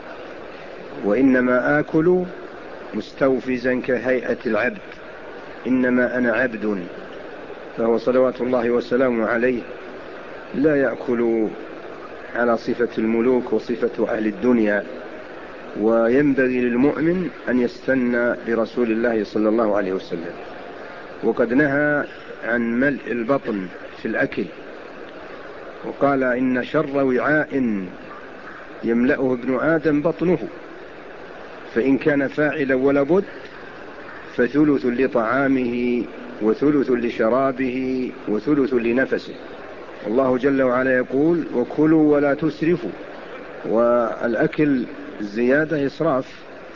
وإنما آكل مستوفزا كهيئة العبد، إنما أنا عبد. فهو صلوات الله وسلامه عليه لا يأكل على صفة الملوك وصفة أهل الدنيا، وينبغي للمؤمن أن يستنى برسول الله صلى الله عليه وسلم. وقد نهى عن ملء البطن في الأكل، وقال: إن شر وعاء يملأه ابن آدم بطنه، فإن كان فاعلا ولا بد فثلث لطعامه وثلث لشرابه وثلث لنفسه. الله جل وعلا يقول: وكلوا ولا تسرفوا، والأكل الزيادة إسراف،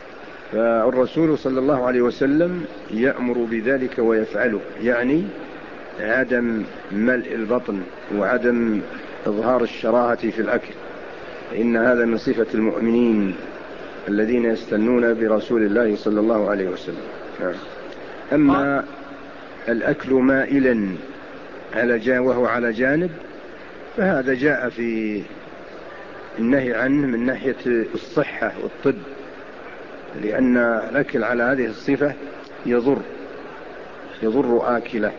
فالرسول صلى الله عليه وسلم يأمر بذلك ويفعله، يعني عدم ملء البطن وعدم إظهار الشراهة في الأكل، إن هذا من صفة المؤمنين الذين يستنون برسول الله صلى الله عليه وسلم. أما الأكل مائلا على جانب وهو على جانب، فهذا جاء في النهي عنه من ناحية الصحة والطب، لأن الأكل على هذه الصفة يضر يضر آكله،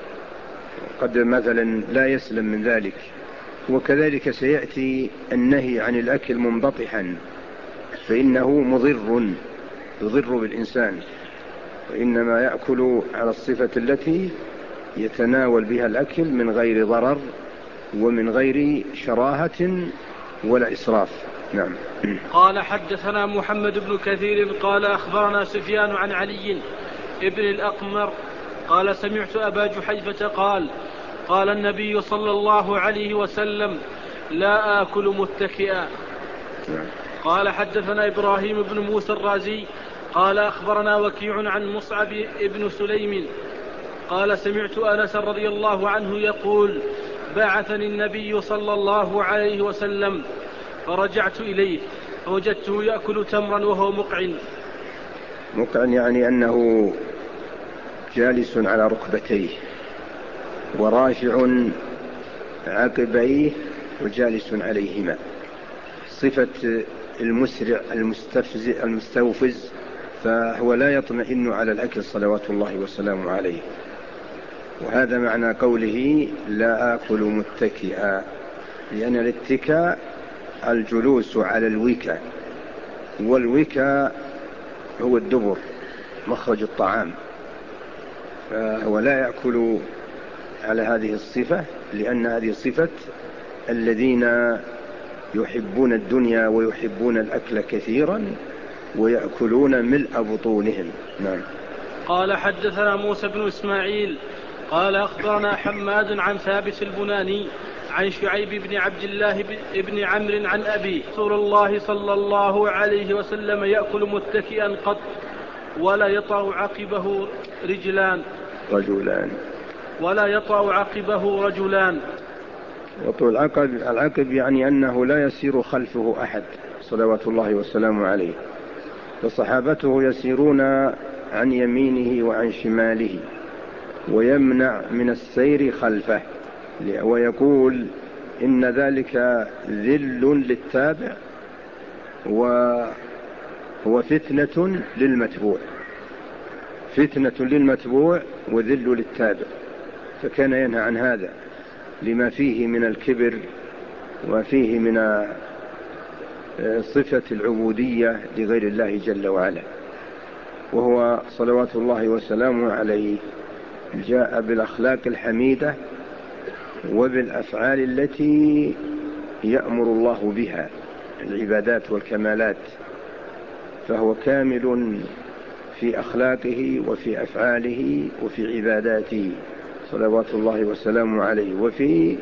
قد مثلا لا يسلم من ذلك. وكذلك سيأتي النهي عن الأكل منبطحا، فإنه مضر يضر بالإنسان، وإنما يأكل على الصفة التي يتناول بها الأكل من غير ضرر ومن غير شراهة ولا إسراف. نعم. قال حدثنا محمد بن كثير قال أخبرنا سفيان عن علي ابن الأقمر قال سمعت أبا جحيفة قال قال النبي صلى الله عليه وسلم لا آكل متكئا. قال حدثنا إبراهيم بن موسى الرازي قال أخبرنا وكيع عن مصعب ابن سليم قال سمعت أنس رضي الله عنه يقول بعثني النبي صلى الله عليه وسلم فرجعت إليه فوجدته يأكل تمرا وهو مقعن. مقعن يعني أنه جالس على ركبتيه ورافع عقبيه وجالس عليهما، صفة المسرع المستفزئ المستوفز، فهو لا يطمئن على الأكل صلوات الله وسلامه عليه. وهذا معنى قوله لا آكل متكئا، لأن الاتكاء الجلوس على الوكاء، والوكاء هو الدبر مخرج الطعام، فهو لا يأكل على هذه الصفة، لأن هذه صفة الذين يحبون الدنيا ويحبون الأكل كثيرا ويأكلون ملء بطونهم. نعم. قال حدثنا موسى بن إسماعيل قال أخبرنا حماد عن ثابت البناني عن شعيب بن عبد الله بن عمرو عن أبي رسول الله صلى الله عليه وسلم يأكل متكئا قط ولا يطأ عقبه رجلان رجلان ولا يطأ عقبه رجلان. وطول العقب العقب يعني أنه لا يسير خلفه أحد صلوات الله وسلامه عليه، فصحابته يسيرون عن يمينه وعن شماله ويمنع من السير خلفه، ويقول إن ذلك ذل للتابع وفتنة للمتبوع، فتنة للمتبوع وذل للتابع، فكان ينهى عن هذا لما فيه من الكبر وفيه من صفة العبودية لغير الله جل وعلا. وهو صلوات الله وسلامه عليه جاء بالأخلاق الحميدة وبالأفعال التي يأمر الله بها العبادات والكمالات، فهو كامل في أخلاقه وفي أفعاله وفي عباداته صلوات الله وسلامه عليه وفي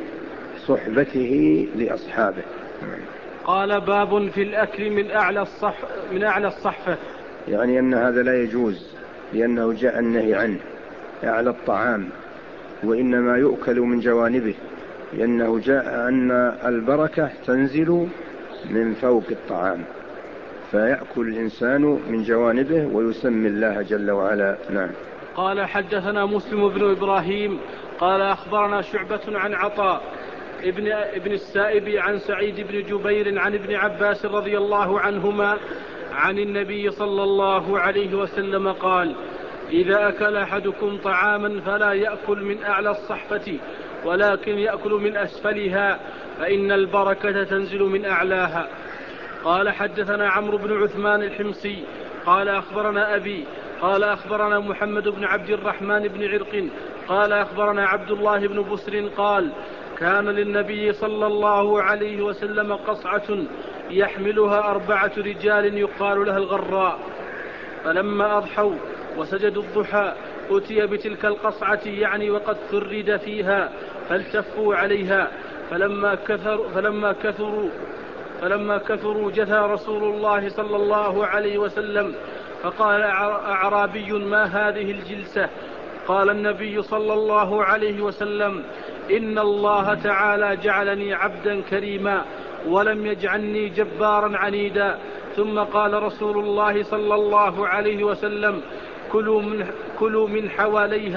صحبته لأصحابه. قال باب في الأكل من أعلى الصح من أعلى الصحفة، يعني أن هذا لا يجوز لأنه جاء النهي عنه أعلى الطعام، وإنما يؤكل من جوانبه، لأنه جاء أن البركة تنزل من فوق الطعام، فيأكل الإنسان من جوانبه ويسمي الله جل وعلا. نعم. قال حدثنا مسلم بن إبراهيم قال أخبرنا شعبة عن عطاء ابن, ابن السائب عن سعيد بن جبير عن ابن عباس رضي الله عنهما عن النبي صلى الله عليه وسلم قال إذا أكل أحدكم طعاما فلا يأكل من أعلى الصحفة ولكن يأكل من أسفلها فإن البركة تنزل من أعلاها. قال حدثنا عمرو بن عثمان الحمصي قال أخبرنا أبي قال أخبرنا محمد بن عبد الرحمن بن عرق قال أخبرنا عبد الله بن بسر قال كان للنبي صلى الله عليه وسلم قصعة يحملها أربعة رجال يقال لها الغراء، فلما أضحوا وسجدوا الضحى أتي بتلك القصعة يعني وقد فرد فيها فالتفوا عليها، فلما كثروا فلما كثروا فلما كثروا جثى رسول الله صلى الله عليه وسلم فقال أعرابي ما هذه الجلسة؟ قال النبي صلى الله عليه وسلم إن الله تعالى جعلني عبدا كريما ولم يجعلني جبارا عنيدا. ثم قال رسول الله صلى الله عليه وسلم كلوا من, كلوا من حواليها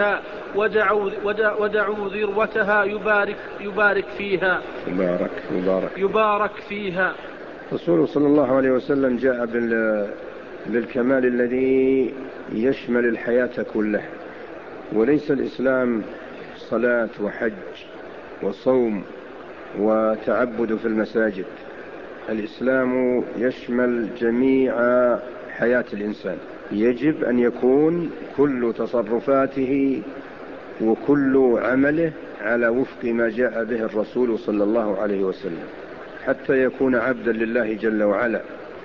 ودعوا, ودعوا ذروتها يبارك, يبارك فيها يبارك, يبارك, يبارك فيها. رسول صلى الله عليه وسلم جاء بالكمال الذي يشمل الحياة كلها، وليس الإسلام صلاة وحج وصوم وتعبد في المساجد. الإسلام يشمل جميع حياة الإنسان. يجب أن يكون كل تصرفاته وكل عمله على وفق ما جاء به الرسول صلى الله عليه وسلم حتى يكون عبدا لله جل وعلا.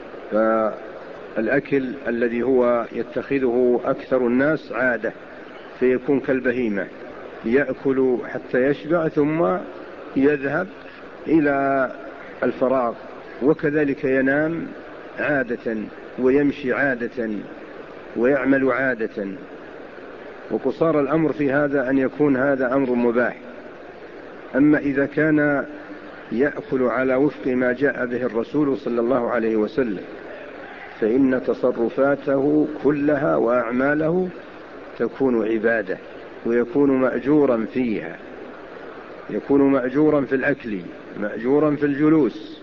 فالأكل الذي هو يتخذه أكثر الناس عادة فيكون كالبهيمة، يأكل حتى يشبع ثم يذهب إلى الفراغ، وكذلك ينام عادة ويمشي عادة ويعمل عادة. وقصار الأمر في هذا أن يكون هذا أمر مباح. أما إذا كان يأكل على وفق ما جاء به الرسول صلى الله عليه وسلم فإن تصرفاته كلها وأعماله تكون عبادة، ويكون مأجورا فيها، يكون مأجورا في الأكل، مأجورا في الجلوس،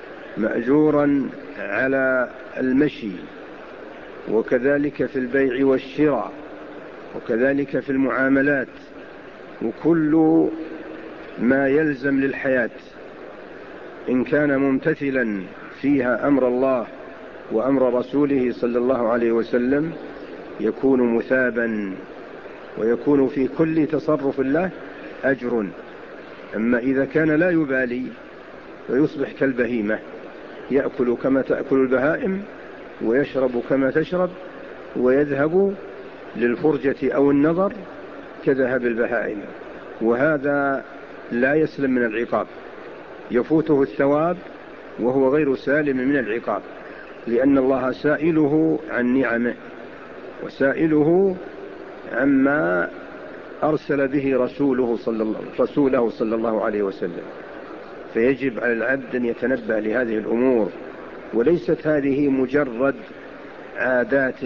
مأجورا على المشي، وكذلك في البيع والشراء، وكذلك في المعاملات، وكل ما يلزم للحياة إن كان ممتثلا فيها أمر الله وأمر رسوله صلى الله عليه وسلم يكون مثابا، ويكون في كل تصرف له أجر. أما إذا كان لا يبالي فيصبح كالبهيمة، يأكل كما تأكل البهائم ويشرب كما تشرب ويذهب للفرجة أو النظر كذهب البهائم، وهذا لا يسلم من العقاب، يفوته الثواب وهو غير سالم من العقاب، لأن الله سائله عن نعمه وسائله عما أرسل به رسوله صلى الله, رسوله صلى الله عليه وسلم. فيجب على العبد أن يتنبه لهذه الأمور، وليست هذه مجرد عادات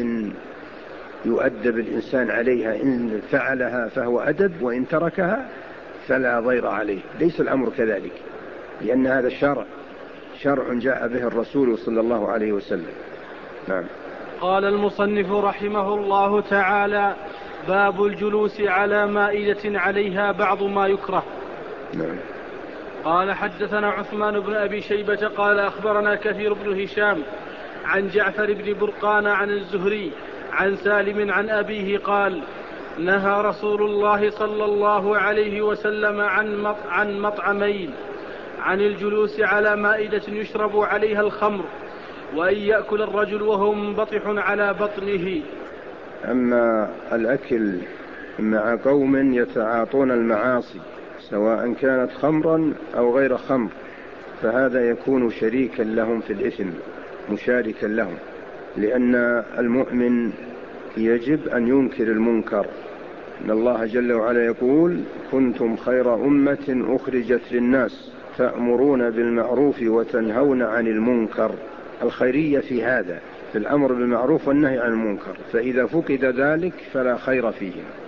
يؤدب الإنسان عليها، إن فعلها فهو أدب وإن تركها فلا ضير عليه. ليس الأمر كذلك، لأن هذا الشرع شرع جاء به الرسول صلى الله عليه وسلم. نعم. قال المصنف رحمه الله تعالى: باب الجلوس على مائدة عليها بعض ما يكره. نعم. قال حدثنا عثمان بن أبي شيبة قال أخبرنا كثير بن هشام عن جعفر بن برقان عن الزهري عن سالم عن أبيه قال: نهى رسول الله صلى الله عليه وسلم عن عن مطعمين: عن الجلوس على مائدة يشرب عليها الخمر، وأن يأكل الرجل وهو منبطح على بطنه. أما الأكل مع قوم يتعاطون المعاصي سواء كانت خمرا أو غير خمر فهذا يكون شريكا لهم في الإثم، مشاركا لهم، لأن المؤمن يجب أن ينكر المنكر. إن الله جل وعلا يقول: كنتم خير أمة أخرجت للناس تأمرون بالمعروف وتنهون عن المنكر. الخيرية في هذا، في الأمر بالمعروف والنهي عن المنكر، فإذا فقد ذلك فلا خير فيه.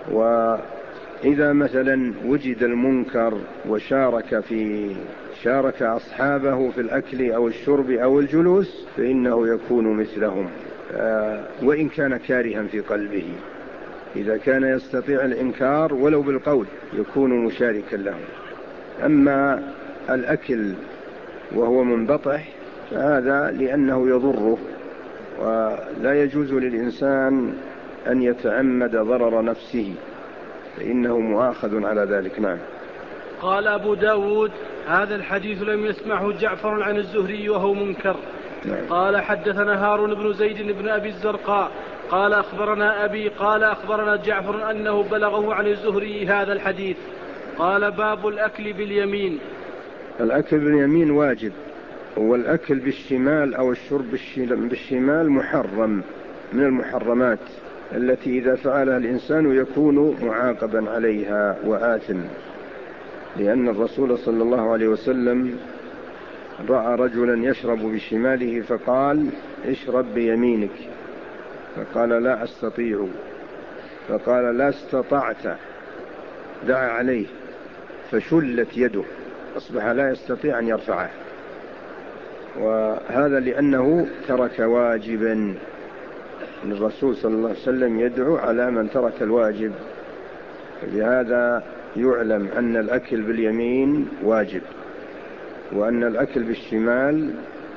وإذا مثلا وجد المنكر وشارك في شارك أصحابه في الأكل أو الشرب أو الجلوس فإنه يكون مثلهم وإن كان كارها في قلبه. إذا كان يستطيع الإنكار ولو بالقول يكون مشاركا لهم. أما الأكل وهو منبطح فهذا لأنه يضره، ولا يجوز للإنسان أن يتعمد ضرر نفسه، فإنه مؤاخذ على ذلك. نعم. قال أبو داود: هذا الحديث لم يسمعه جعفر عن الزهري وهو منكر. نعم. قال حدثنا هارون بن زيد بن أبي الزرقاء قال أخبرنا أبي قال أخبرنا جعفر أنه بلغه عن الزهري هذا الحديث. قال: باب الأكل باليمين. الأكل باليمين واجب، والأكل بالشمال أو الشرب بالشمال محرم من المحرمات التي إذا فعلها الإنسان يكون معاقبا عليها وآثم، لأن الرسول صلى الله عليه وسلم رأى رجلا يشرب بشماله فقال: اشرب بيمينك، فقال: لا أستطيع، فقال: لا استطعت، دعا عليه فشلت يده، أصبح لا يستطيع أن يرفعه، وهذا لأنه ترك واجبا. الرسول صلى الله عليه وسلم يدعو على من ترك الواجب. لهذا يعلم أن الأكل باليمين واجب، وأن الأكل بالشمال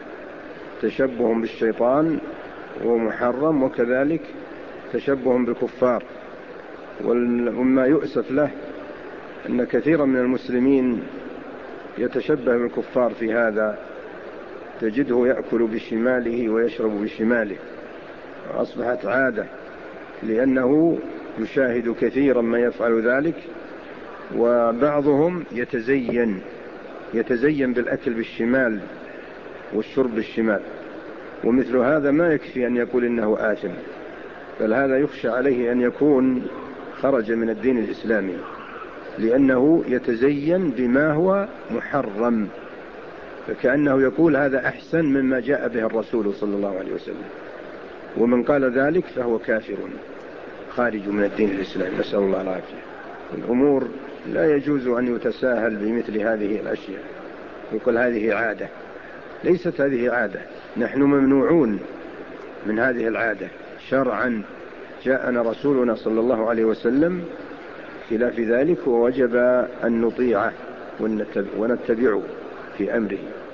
تشبه بالشيطان ومحرم، وكذلك تشبه بالكفار. وما يؤسف له أن كثيرا من المسلمين يتشبه بالكفار في هذا، تجده يأكل بشماله ويشرب بشماله، وأصبحت عادة، لأنه يشاهد كثيرا ما يفعل ذلك. وبعضهم يتزين يتزين بالأكل بالشمال والشرب بالشمال، ومثل هذا ما يكفي أن يقول إنه آثم، بل هذا يخشى عليه أن يكون خرج من الدين الإسلامي، لأنه يتزين بما هو محرم، فكأنه يقول هذا أحسن مما جاء به الرسول صلى الله عليه وسلم. ومن قال ذلك فهو كافر خارج من الدين الإسلامي، نسأل الله العافية. الأمور لا يجوز أن يتساهل بمثل هذه الأشياء، يقول هذه عادة. ليست هذه عادة، نحن ممنوعون من هذه العادة شرعا. جاءنا رسولنا صلى الله عليه وسلم خلاف ذلك، ووجب أن نطيعه ونتبعه في أمره.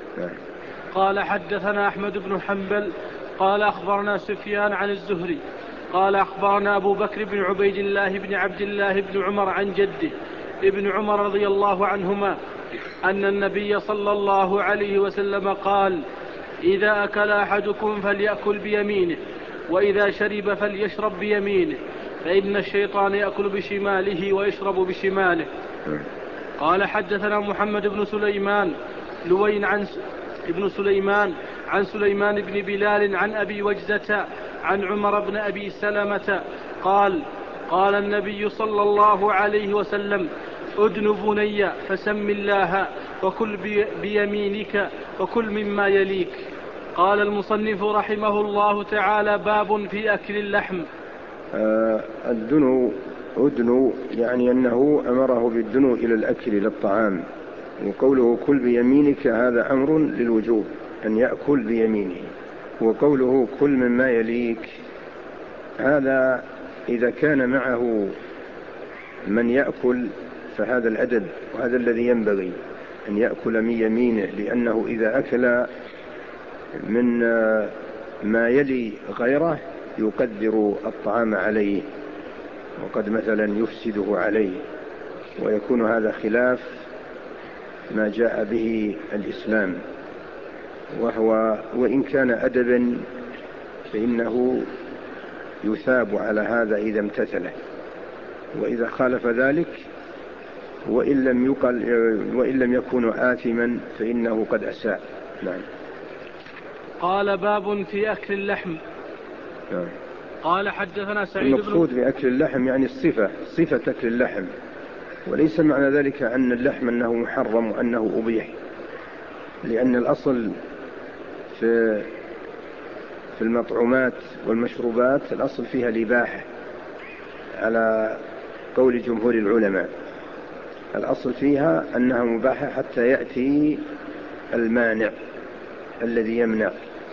قال حدثنا أحمد بن حنبل قال أخبرنا سفيان عن الزهري قال أخبرنا أبو بكر بن عبيد الله بن عبد الله بن عمر عن جده ابن عمر رضي الله عنهما أن النبي صلى الله عليه وسلم قال: إذا أكل أحدكم فليأكل بيمينه، وإذا شرب فليشرب بيمينه، فإن الشيطان يأكل بشماله ويشرب بشماله. قال حدثنا محمد بن سليمان لوين عن ابن سليمان عن سليمان بن بلال عن أبي وجزة عن عمر بن أبي سلمة قال: قال النبي صلى الله عليه وسلم: أدن بني فسم الله وكل بي بيمينك وكل مما يليك. قال المصنف رحمه الله تعالى: باب في أكل اللحم. آه الدنو أدنو يعني أنه أمره بالدنو إلى الأكل للطعام، وقوله كل بيمينك هذا أمر للوجوب أن يأكل بيمينه، وقوله كل مما يليك هذا إذا كان معه من يأكل فهذا الأدب، وهذا الذي ينبغي أن يأكل من يمينه، لأنه إذا أكل من ما يلي غيره يقدر الطعام عليه، وقد مثلا يفسده عليه، ويكون هذا خلاف ما جاء به الإسلام، وهو وإن كان أدبا فإنه يثاب على هذا إذا امتثله، وإذا خالف ذلك وإن لم يقل وإن لم يكن آثما فإنه قد أساء. نعم. قال: باب في أكل اللحم. نعم. قال حدثنا سعيد بن المقصود بأكل اللحم يعني الصفة صفة أكل اللحم، وليس معنى ذلك أن اللحم أنه محرم وأنه أبيح، لأن الأصل في في المطعومات والمشروبات الأصل فيها الإباحة على قول جمهور العلماء، الأصل فيها أنها مباحة حتى يأتي المانع الذي يمنع.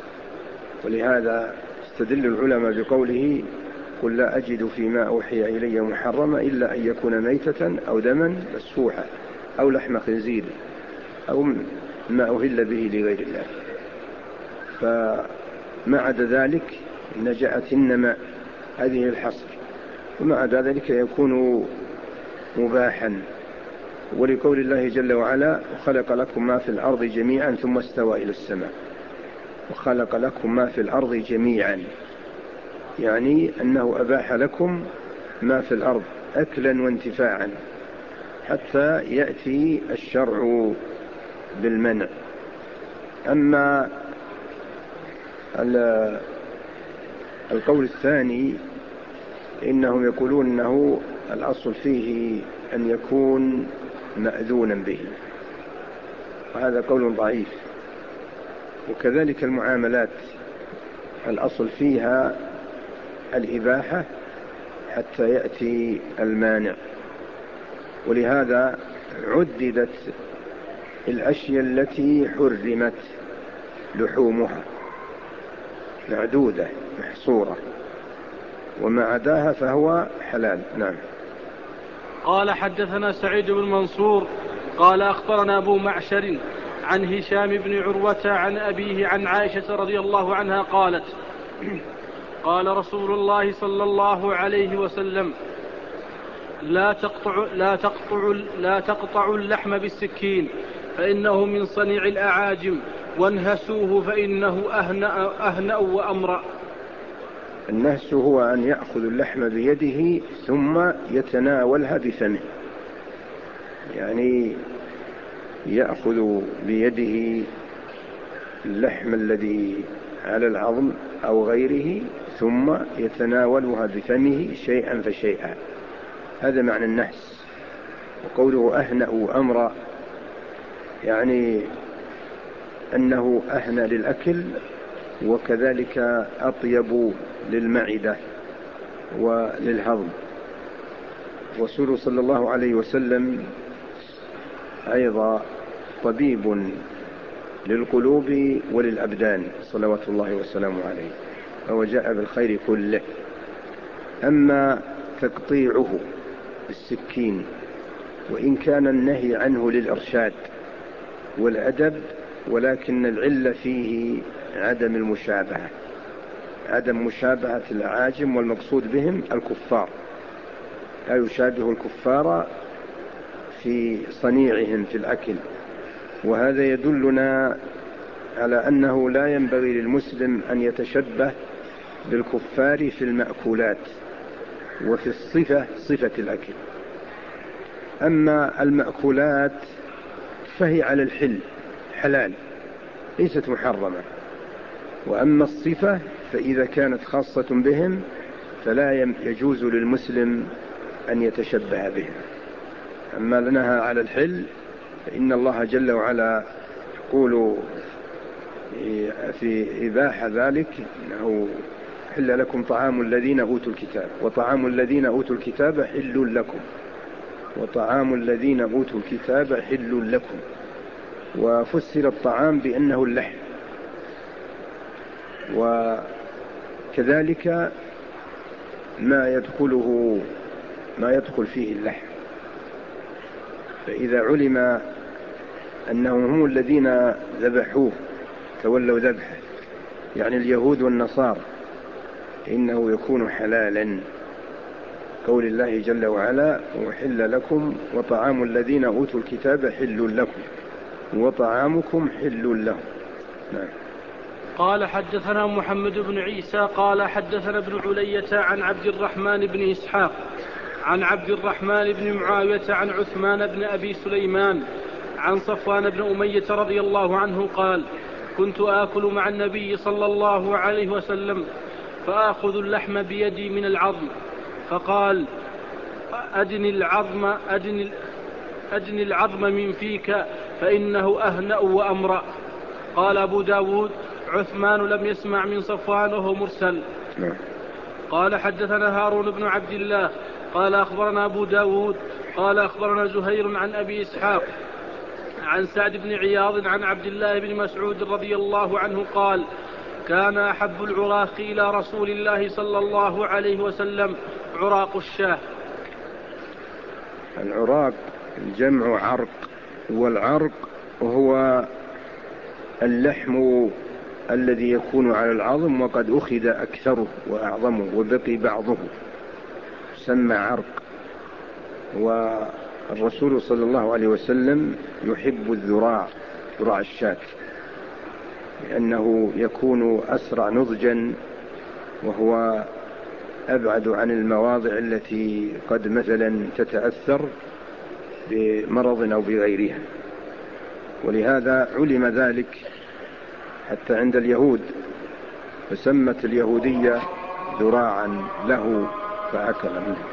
ولهذا استدل العلماء بقوله: قل لا أجد فيما أوحي إلي محرما إلا أن يكون ميتة أو دما مسفوحا أو لحم خنزير أو ما أهل به لغير الله. فما عدا ذلك نجأت إنما هذه الحصر، وما عدا ذلك يكون مباحا. ولقول الله جل وعلا: وخلق لكم ما في الأرض جميعا ثم استوى إلى السماء. وخلق لكم ما في الأرض جميعا يعني أنه أباح لكم ما في الأرض أكلا وانتفاعا حتى يأتي الشرع بالمنع. أما القول الثاني إنهم يقولون أنه الأصل فيه أن يكون مأذونا به، وهذا قول ضعيف. وكذلك المعاملات الأصل فيها الإباحة حتى يأتي المانع. ولهذا عددت الأشياء التي حرمت لحومها معدودة محصورة، وما عداها فهو حلال. نعم. قال حدثنا سعيد بن منصور قال أخبرنا أبو معشر عن هشام بن عروة عن أبيه عن عائشة رضي الله عنها قالت قال رسول الله صلى الله عليه وسلم لا تقطع لا تقطع لا تقطع اللحم بالسكين فإنه من صنيع الأعاجم، وانهسوه فإنه أهنأ, أهنأ وأمرأ. النهس هو أن يأخذ اللحم بيده ثم يتناولها بفمه، يعني يأخذ بيده اللحم الذي على العظم أو غيره ثم يتناولها بفمه شيئا فشيئا، هذا معنى النهس. وقوله أهنأ أمرا يعني أنه أهنأ للأكل وكذلك أطيب للمعدة وللهضم. رسول صلى الله عليه وسلم أيضا طبيب للقلوب وللأبدان صلوات الله وسلامه عليه، فهو جاء بالخير كله. أما تقطيعه بالسكين وإن كان النهي عنه للإرشاد والأدب، ولكن العلة فيه عدم المشابهة، عدم مشابهة الأعاجم، والمقصود بهم الكفار، لا يشابه الكفار في صنيعهم في الأكل. وهذا يدلنا على أنه لا ينبغي للمسلم أن يتشبه بالكفار في المأكولات وفي الصفة صفة الأكل. أما المأكولات فهي على الحل حلال ليست محرمة، وأما الصفة فإذا كانت خاصة بهم فلا يجوز للمسلم أن يتشبه بهم. أما لنها على الحل فإن الله جل وعلا يقول في إباحة ذلك أنه حل لكم طعام الذين أوتوا الكتاب وطعام الذين أوتوا الكتاب حل لكم وطعام الذين أوتوا الكتاب حل لكم. وفسر الطعام بأنه اللحم، وكذلك ما يدخله ما يدخل فيه اللحم. فإذا علم أنهم هم الذين ذبحوه تولوا ذبحه، يعني اليهود والنصارى، إنه يكون حلالا. قول الله جل وعلا وحل لكم وطعام الذين أوتوا الكتاب حل لكم وطعامكم حل لهم. نعم. قال حدثنا محمد بن عيسى قال حدثنا ابن علية عن عبد الرحمن بن إسحاق عن عبد الرحمن بن معاوية عن عثمان بن أبي سليمان عن صفوان بن أمية رضي الله عنه قال كنت آكل مع النبي صلى الله عليه وسلم فآخذ اللحم بيدي من العظم فقال أدن العظم أدن, أدن العظم من فيك فإنه أهنأ وأمرأ. قال أبو داود عثمان لم يسمع من صفوان وهو مرسل. قال حدثنا هارون بن عبد الله قال أخبرنا أبو داود قال أخبرنا زهير عن أبي إسحاق عن سعد بن عياض عن عبد الله بن مسعود رضي الله عنه قال كان أحب العراق إلى رسول الله صلى الله عليه وسلم عراق الشاه. العراق جمع عرق، والعرق هو اللحم الذي يكون على العظم وقد أخذ أكثره وأعظمه وبقي بعضه سمى عرق. والرسول صلى الله عليه وسلم يحب الذراع، ذراع الشاة، لأنه يكون أسرع نضجا وهو أبعد عن المواضع التي قد مثلا تتأثر بمرض أو بغيرها. ولهذا علم ذلك حتى عند اليهود، فسمت اليهودية ذراعا له فأكل منه.